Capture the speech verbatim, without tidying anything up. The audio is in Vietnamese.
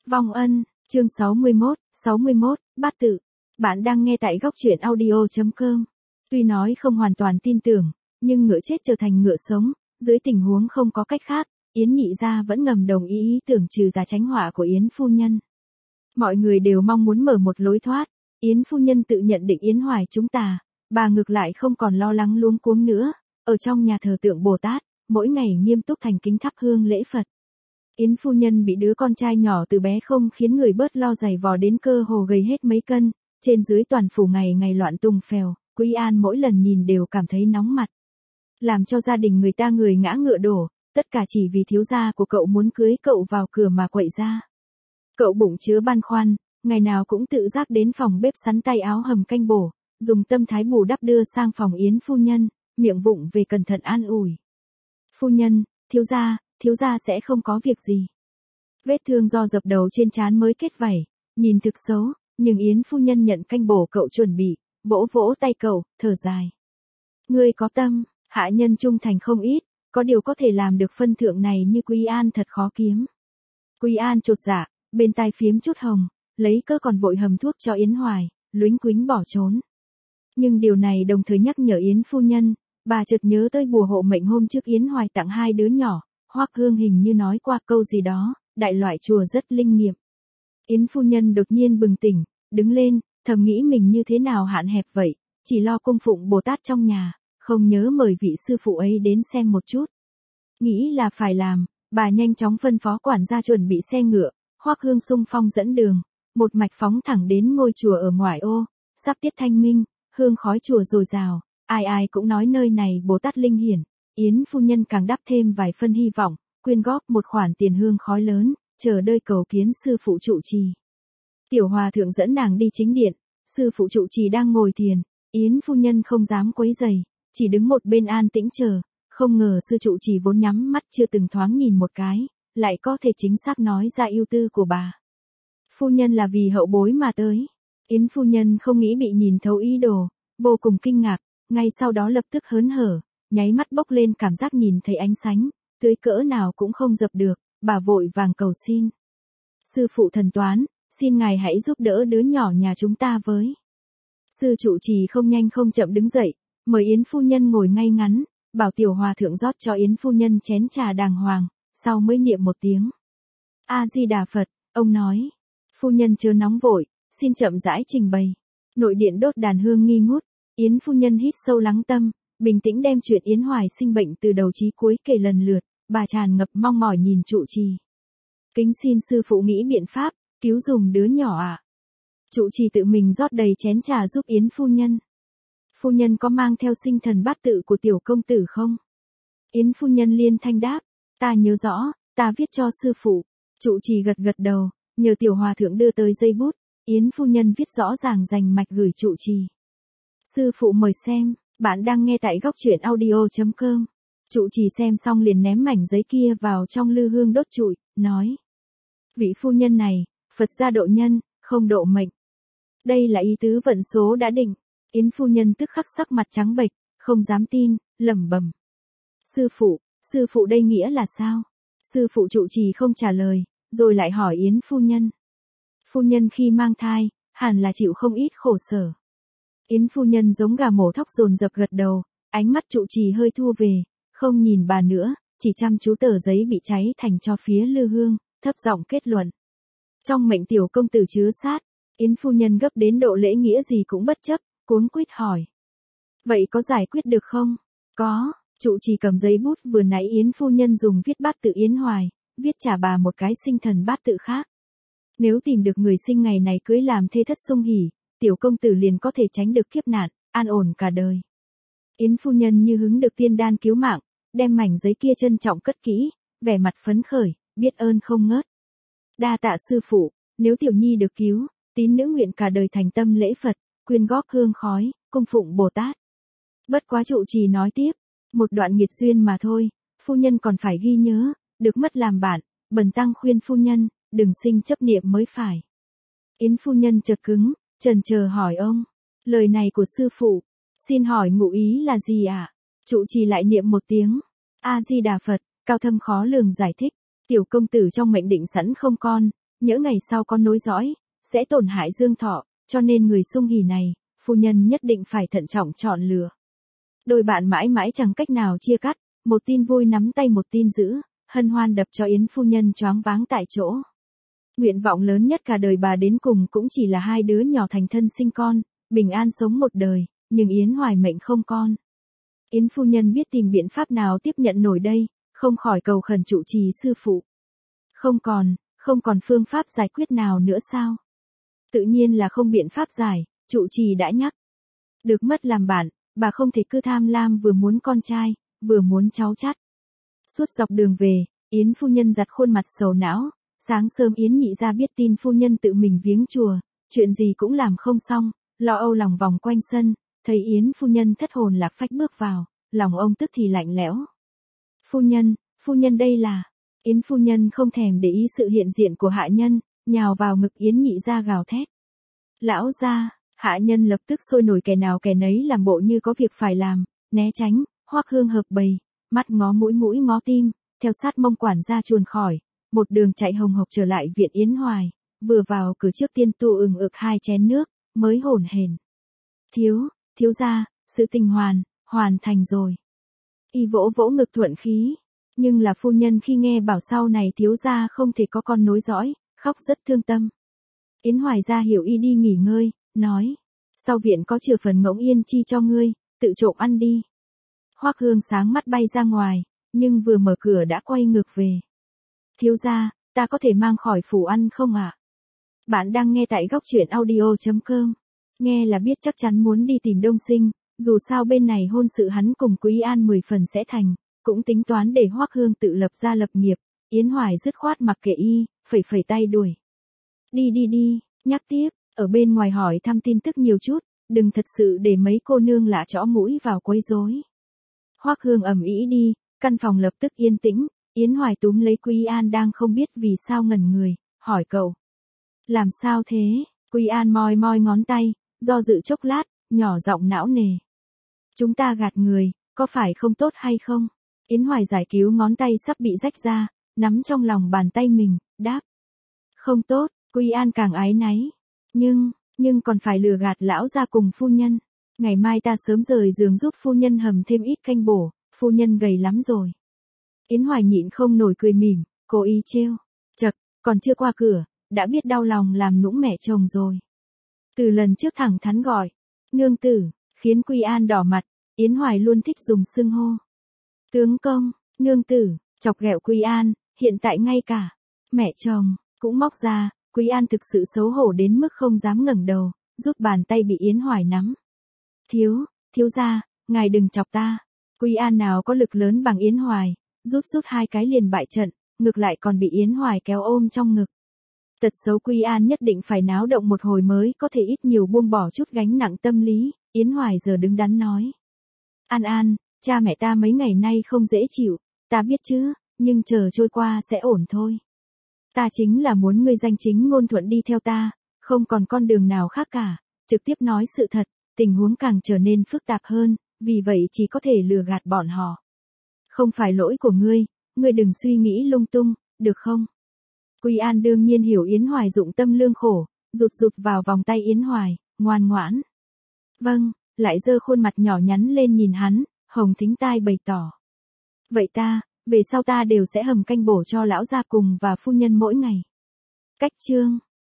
Vong ân, chương sáu mươi mốt, sáu mươi mốt, bát tự. Bạn đang nghe tại góc truyện audio chấm com. Tuy nói không hoàn toàn tin tưởng, nhưng ngựa chết trở thành ngựa sống, dưới tình huống không có cách khác, Yến Nhị gia vẫn ngầm đồng ý ý tưởng trừ tà tránh họa của Yến phu nhân. Mọi người đều mong muốn mở một lối thoát, Yến phu nhân tự nhận định Yến Hoài chúng ta, bà ngược lại không còn lo lắng luống cuống nữa, ở trong nhà thờ tượng Bồ Tát, mỗi ngày nghiêm túc thành kính thắp hương lễ Phật. Yến phu nhân bị đứa con trai nhỏ từ bé không khiến người bớt lo giày vò đến cơ hồ gầy hết mấy cân, trên dưới toàn phủ ngày ngày loạn tung phèo, Quý An mỗi lần nhìn đều cảm thấy nóng mặt. Làm cho gia đình người ta người ngã ngựa đổ, tất cả chỉ vì thiếu gia của cậu muốn cưới cậu vào cửa mà quậy ra. Cậu bụng chứa băn khoăn, ngày nào cũng tự giác đến phòng bếp sắn tay áo hầm canh bổ, dùng tâm thái bù đắp đưa sang phòng Yến phu nhân, miệng vụng về cẩn thận an ủi. Phu nhân, thiếu gia, thiếu gia sẽ không có việc gì. Vết thương do dập đầu trên trán mới kết vảy, nhìn thực xấu, nhưng Yến phu nhân nhận canh bổ cậu chuẩn bị, vỗ vỗ tay cậu, thở dài. Ngươi có tâm, hạ nhân trung thành không ít, có điều có thể làm được phân thượng này như Quý An thật khó kiếm. Quý An chột dạ, bên tai phiếm chút hồng, lấy cớ còn vội hầm thuốc cho Yến Hoài, luính quính bỏ trốn. Nhưng điều này đồng thời nhắc nhở Yến phu nhân, bà chợt nhớ tới bùa hộ mệnh hôm trước Yến Hoài tặng hai đứa nhỏ, Hoắc Hương hình như nói qua câu gì đó, đại loại chùa rất linh nghiệm. Yến phu nhân đột nhiên bừng tỉnh, đứng lên, thầm nghĩ mình như thế nào hạn hẹp vậy, chỉ lo cung phụng Bồ Tát trong nhà, không nhớ mời vị sư phụ ấy đến xem một chút. Nghĩ là phải làm, bà nhanh chóng phân phó quản gia chuẩn bị xe ngựa, Hoắc Hương xung phong dẫn đường, một mạch phóng thẳng đến ngôi chùa ở ngoại ô, sắp tiết thanh minh, hương khói chùa dồi dào, ai ai cũng nói nơi này Bồ Tát linh hiển. Yến phu nhân càng đắp thêm vài phân hy vọng, quyên góp một khoản tiền hương khói lớn, chờ đợi cầu kiến sư phụ trụ trì. Tiểu hòa thượng dẫn nàng đi chính điện, sư phụ trụ trì đang ngồi thiền, Yến phu nhân không dám quấy rầy, chỉ đứng một bên an tĩnh chờ, không ngờ sư trụ trì vốn nhắm mắt chưa từng thoáng nhìn một cái, lại có thể chính xác nói ra ưu tư của bà. Phu nhân là vì hậu bối mà tới. Yến phu nhân không nghĩ bị nhìn thấu ý đồ, vô cùng kinh ngạc, ngay sau đó lập tức hớn hở, nháy mắt bốc lên cảm giác nhìn thấy ánh sáng, tưới cỡ nào cũng không dập được, bà vội vàng cầu xin. Sư phụ thần toán, xin ngài hãy giúp đỡ đứa nhỏ nhà chúng ta với. Sư trụ trì không nhanh không chậm đứng dậy, mời Yến phu nhân ngồi ngay ngắn, bảo tiểu hòa thượng rót cho Yến phu nhân chén trà đàng hoàng, sau mới niệm một tiếng. A-di-đà Phật, ông nói. Phu nhân chớ nóng vội, xin chậm rãi trình bày. Nội điện đốt đàn hương nghi ngút, Yến phu nhân hít sâu lắng tâm, bình tĩnh đem chuyện Yến Hoài sinh bệnh từ đầu chí cuối kể lần lượt, bà tràn ngập mong mỏi nhìn trụ trì. Kính xin sư phụ nghĩ biện pháp, cứu dùm đứa nhỏ ạ. À. Trụ trì tự mình rót đầy chén trà giúp Yến phu nhân. Phu nhân có mang theo sinh thần bát tự của tiểu công tử không? Yến phu nhân liên thanh đáp, ta nhớ rõ, ta viết cho sư phụ. Trụ trì gật gật đầu, nhờ tiểu hòa thượng đưa tới dây bút, Yến phu nhân viết rõ ràng rành mạch gửi trụ trì. Sư phụ mời xem, bạn đang nghe tại góc truyện audio chấm com. Trụ trì xem xong liền ném mảnh giấy kia vào trong lư hương đốt trụi, nói. Vị phu nhân này, Phật gia độ nhân, không độ mệnh. Đây là ý tứ vận số đã định. Yến phu nhân tức khắc sắc mặt trắng bệch, không dám tin, lẩm bẩm. Sư phụ, sư phụ đây nghĩa là sao? Sư phụ trụ trì không trả lời, rồi lại hỏi Yến phu nhân. Phu nhân khi mang thai, hẳn là chịu không ít khổ sở. Yến phu nhân giống gà mổ thóc dồn dập gật đầu, ánh mắt trụ trì hơi thu về, không nhìn bà nữa, chỉ chăm chú tờ giấy bị cháy thành cho phía lư hương, thấp giọng kết luận. Trong mệnh tiểu công tử chứa sát, Yến phu nhân gấp đến độ lễ nghĩa gì cũng bất chấp, cuống quýt hỏi. Vậy có giải quyết được không? Có, trụ trì cầm giấy bút vừa nãy Yến phu nhân dùng viết bát tự Yến Hoài, viết trả bà một cái sinh thần bát tự khác. Nếu tìm được người sinh ngày này cưới làm thê thất sung hỉ, tiểu công tử liền có thể tránh được kiếp nạn, an ổn cả đời. Yến phu nhân như hứng được tiên đan cứu mạng, đem mảnh giấy kia trân trọng cất kỹ, vẻ mặt phấn khởi, biết ơn không ngớt. Đa tạ sư phụ, nếu tiểu nhi được cứu, tín nữ nguyện cả đời thành tâm lễ Phật, quyên góp hương khói, cung phụng Bồ Tát. Bất quá trụ trì nói tiếp, một đoạn nghiệt duyên mà thôi, phu nhân còn phải ghi nhớ, được mất làm bạn, bần tăng khuyên phu nhân, đừng sinh chấp niệm mới phải. Yến phu nhân chợt cứng, chần chờ hỏi ông, lời này của sư phụ, xin hỏi ngụ ý là gì ạ? À? Trụ trì lại niệm một tiếng, A-di-đà Phật, cao thâm khó lường giải thích, tiểu công tử trong mệnh định sẵn không con, nhỡ ngày sau có nối dõi, sẽ tổn hại dương thọ, cho nên người sung hỉ này, phu nhân nhất định phải thận trọng chọn lựa. Đôi bạn mãi mãi chẳng cách nào chia cắt, một tin vui nắm tay một tin dữ, hân hoan đập cho Yến phu nhân choáng váng tại chỗ. Nguyện vọng lớn nhất cả đời bà đến cùng cũng chỉ là hai đứa nhỏ thành thân sinh con, bình an sống một đời, nhưng Yến Hoài mệnh không con. Yến phu nhân biết tìm biện pháp nào tiếp nhận nổi đây, không khỏi cầu khẩn trụ trì sư phụ. Không còn, không còn phương pháp giải quyết nào nữa sao? Tự nhiên là không biện pháp giải, trụ trì đã nhắc. Được mất làm bạn, bà không thể cứ tham lam vừa muốn con trai, vừa muốn cháu chắt. Suốt dọc đường về, Yến phu nhân giặt khuôn mặt sầu não, sáng sớm Yến nhị ra biết tin phu nhân tự mình viếng chùa, chuyện gì cũng làm không xong, lo âu lòng vòng quanh sân, thấy Yến phu nhân thất hồn lạc phách bước vào, lòng ông tức thì lạnh lẽo. Phu nhân, phu nhân đây là... Yến phu nhân không thèm để ý sự hiện diện của hạ nhân, nhào vào ngực Yến nhị ra gào thét. Lão gia, hạ nhân lập tức sôi nổi kẻ nào kẻ nấy làm bộ như có việc phải làm, né tránh, Hoắc Hương hợp bầy, mắt ngó mũi mũi ngó tim, theo sát mông quản gia chuồn khỏi, một đường chạy hồng hộc trở lại viện Yến Hoài, vừa vào cửa trước tiên tu ừng ực hai chén nước, mới hổn hển. Thiếu, thiếu gia, sự tình hoàn, hoàn thành rồi. Y vỗ vỗ ngực thuận khí. Nhưng là phu nhân khi nghe bảo sau này thiếu gia không thể có con nối dõi, khóc rất thương tâm. Yến Hoài ra hiểu y đi nghỉ ngơi, nói. Sau viện có chừa phần ngỗng yên chi cho ngươi, tự trộm ăn đi. Hoắc Hương sáng mắt bay ra ngoài, nhưng vừa mở cửa đã quay ngược về. Thiếu gia, ta có thể mang khỏi phủ ăn không ạ? À? Bạn đang nghe tại góc truyện audio chấm com. Nghe là biết chắc chắn muốn đi tìm Đông Sinh, dù sao bên này hôn sự hắn cùng Quý An mười phần sẽ thành. Cũng tính toán để Hoắc Hương tự lập ra lập nghiệp, Yến Hoài dứt khoát mặc kệ y, phẩy phẩy tay đuổi. Đi đi đi, nhắc tiếp, ở bên ngoài hỏi thăm tin tức nhiều chút, đừng thật sự để mấy cô nương lạ chõ mũi vào quấy rối. Hoắc Hương ầm ĩ đi, căn phòng lập tức yên tĩnh, Yến Hoài túm lấy Quý An đang không biết vì sao ngẩn người, hỏi cậu. Làm sao thế? Quý An moi moi ngón tay, do dự chốc lát, nhỏ giọng não nề. Chúng ta gạt người, có phải không tốt hay không? Yến Hoài giải cứu ngón tay sắp bị rách ra, nắm trong lòng bàn tay mình, đáp. Không tốt, Quý An càng áy náy. Nhưng, nhưng còn phải lừa gạt lão ra cùng phu nhân. Ngày mai ta sớm rời giường giúp phu nhân hầm thêm ít canh bổ, phu nhân gầy lắm rồi. Yến Hoài nhịn không nổi cười mỉm, cố ý trêu. Chật, còn chưa qua cửa, đã biết đau lòng làm nũng mẹ chồng rồi. Từ lần trước thẳng thắn gọi, nương tử, khiến Quý An đỏ mặt, Yến Hoài luôn thích dùng xưng hô. Tướng công, nương tử, chọc ghẹo Quý An, hiện tại ngay cả mẹ chồng cũng móc ra, Quý An thực sự xấu hổ đến mức không dám ngẩng đầu, rút bàn tay bị Yến Hoài nắm. Thiếu, thiếu gia, ngài đừng chọc ta. Quý An nào có lực lớn bằng Yến Hoài, rút rút hai cái liền bại trận, ngược lại còn bị Yến Hoài kéo ôm trong ngực. Tật xấu Quý An nhất định phải náo động một hồi mới có thể ít nhiều buông bỏ chút gánh nặng tâm lý, Yến Hoài giờ đứng đắn nói. An An, cha mẹ ta mấy ngày nay không dễ chịu, ta biết chứ, nhưng chờ trôi qua sẽ ổn thôi. Ta chính là muốn ngươi danh chính ngôn thuận đi theo ta, không còn con đường nào khác cả, trực tiếp nói sự thật, tình huống càng trở nên phức tạp hơn, vì vậy chỉ có thể lừa gạt bọn họ. Không phải lỗi của ngươi, ngươi đừng suy nghĩ lung tung, được không? Quý An đương nhiên hiểu Yến Hoài dụng tâm lương khổ, rụt rụt vào vòng tay Yến Hoài, ngoan ngoãn. Vâng, lại giơ khuôn mặt nhỏ nhắn lên nhìn hắn, hồng thính tai bày tỏ. Vậy ta, về sau ta đều sẽ hầm canh bổ cho lão gia cùng và phu nhân mỗi ngày. Cách chương